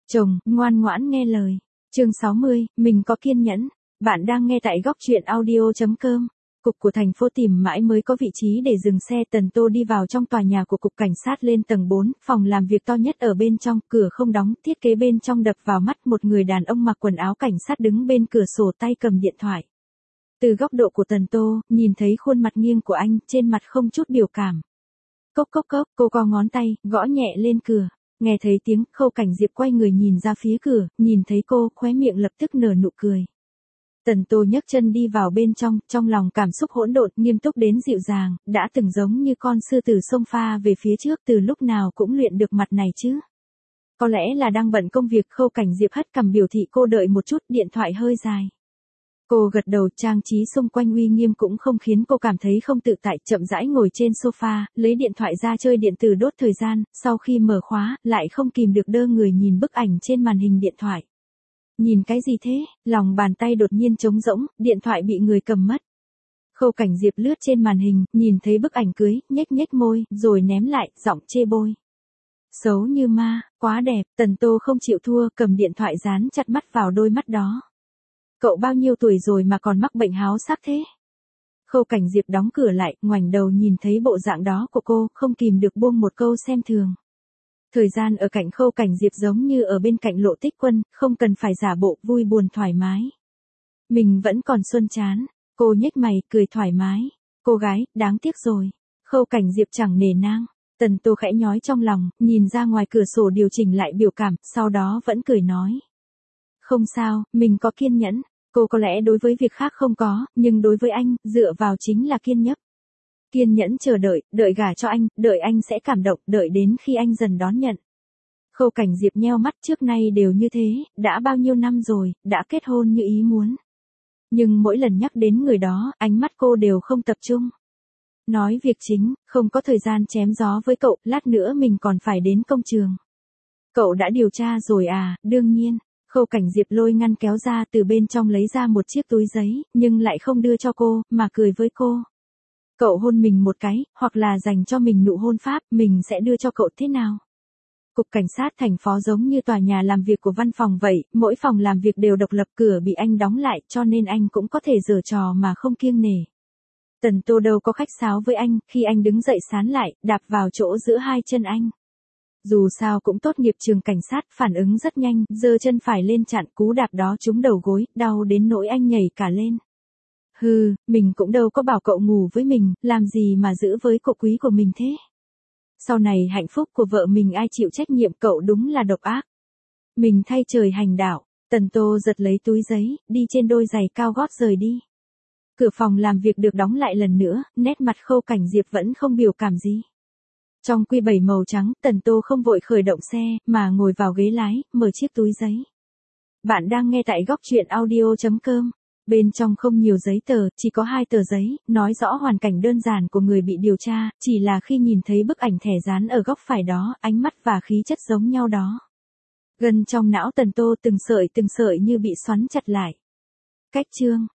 Chồng, ngoan ngoãn nghe lời. Chương 60, mình có kiên nhẫn. Bạn đang nghe tại góc truyện audio.com. Cục của thành phố tìm mãi mới có vị trí để dừng xe. Tần Tô đi vào trong tòa nhà của cục cảnh sát lên tầng 4, phòng làm việc to nhất ở bên trong, cửa không đóng, thiết kế bên trong đập vào mắt một người đàn ông mặc quần áo cảnh sát đứng bên cửa sổ tay cầm điện thoại. Từ góc độ của Tần Tô, nhìn thấy khuôn mặt nghiêng của anh, trên mặt không chút biểu cảm. Cốc cốc cốc, cô co ngón tay, gõ nhẹ lên cửa. Nghe thấy tiếng, Khâu Cảnh Diệp quay người nhìn ra phía cửa, nhìn thấy cô, khóe miệng lập tức nở nụ cười. Tần Tô nhấc chân đi vào bên trong lòng cảm xúc hỗn độn, nghiêm túc đến dịu dàng, đã từng giống như con sư tử xông pha về phía trước, từ lúc nào cũng luyện được mặt này chứ. Có lẽ là đang bận công việc. Khâu Cảnh Diệp hất cằm biểu thị cô đợi một chút, điện thoại hơi dài. Cô gật đầu, trang trí xung quanh uy nghiêm cũng không khiến cô cảm thấy không tự tại, chậm rãi ngồi trên sofa, lấy điện thoại ra chơi điện tử đốt thời gian, sau khi mở khóa, lại không kìm được đơ người nhìn bức ảnh trên màn hình điện thoại. Nhìn cái gì thế? Lòng bàn tay đột nhiên trống rỗng, điện thoại bị người cầm mất. Khâu Cảnh Diệp lướt trên màn hình, nhìn thấy bức ảnh cưới, nhếch nhếch môi, rồi ném lại, giọng chê bôi. Xấu như ma, quá đẹp. Tần Tô không chịu thua, cầm điện thoại dán chặt mắt vào đôi mắt đó. Cậu bao nhiêu tuổi rồi mà còn mắc bệnh háo sắc thế? Khâu Cảnh Diệp đóng cửa lại, ngoảnh đầu nhìn thấy bộ dạng đó của cô, không kìm được buông một câu xem thường. Thời gian ở cạnh Khâu Cảnh Diệp giống như ở bên cạnh Lộ Tích Quân, không cần phải giả bộ vui buồn thoải mái. Mình vẫn còn xuân chán. Cô nhếch mày, cười thoải mái. Cô gái, đáng tiếc rồi. Khâu Cảnh Diệp chẳng nể nang. Tần Tô khẽ nhói trong lòng, nhìn ra ngoài cửa sổ điều chỉnh lại biểu cảm, sau đó vẫn cười nói. Không sao, mình có kiên nhẫn. Cô có lẽ đối với việc khác không có, nhưng đối với anh, dựa vào chính là kiên nhẫn. Kiên nhẫn chờ đợi, đợi gả cho anh, đợi anh sẽ cảm động, đợi đến khi anh dần đón nhận. Khâu Cảnh Diệp nheo mắt, trước nay đều như thế, đã bao nhiêu năm rồi, đã kết hôn như ý muốn. Nhưng mỗi lần nhắc đến người đó, ánh mắt cô đều không tập trung. Nói việc chính, không có thời gian chém gió với cậu, lát nữa mình còn phải đến công trường. Cậu đã điều tra rồi à? Đương nhiên. Khâu Cảnh Diệp lôi ngăn kéo ra, từ bên trong lấy ra một chiếc túi giấy, nhưng lại không đưa cho cô, mà cười với cô. Cậu hôn mình một cái, hoặc là dành cho mình nụ hôn pháp, mình sẽ đưa cho cậu thế nào? Cục cảnh sát thành phố giống như tòa nhà làm việc của văn phòng vậy, mỗi phòng làm việc đều độc lập, cửa bị anh đóng lại, cho nên anh cũng có thể giở trò mà không kiêng nể. Tần Tô đâu có khách sáo với anh, khi anh đứng dậy sán lại, đạp vào chỗ giữa hai chân anh. Dù sao cũng tốt nghiệp trường cảnh sát, phản ứng rất nhanh, giơ chân phải lên chặn, cú đạp đó trúng đầu gối, đau đến nỗi anh nhảy cả lên. Hừ, mình cũng đâu có bảo cậu ngủ với mình, làm gì mà giữ với cậu quý của mình thế. Sau này hạnh phúc của vợ mình ai chịu trách nhiệm, cậu đúng là độc ác. Mình thay trời hành đạo. Tần Tô giật lấy túi giấy, đi trên đôi giày cao gót rời đi. Cửa phòng làm việc được đóng lại lần nữa, nét mặt Khâu Cảnh Diệp vẫn không biểu cảm gì. Trong Q7 màu trắng, Tần Tô không vội khởi động xe, mà ngồi vào ghế lái, mở chiếc túi giấy. Bạn đang nghe tại góc truyện audio.com. Bên trong không nhiều giấy tờ, chỉ có 2 tờ giấy, nói rõ hoàn cảnh đơn giản của người bị điều tra, chỉ là khi nhìn thấy bức ảnh thẻ dán ở góc phải đó, ánh mắt và khí chất giống nhau đó. Gân trong não Tần Tô từng sợi như bị xoắn chặt lại. Cách chương.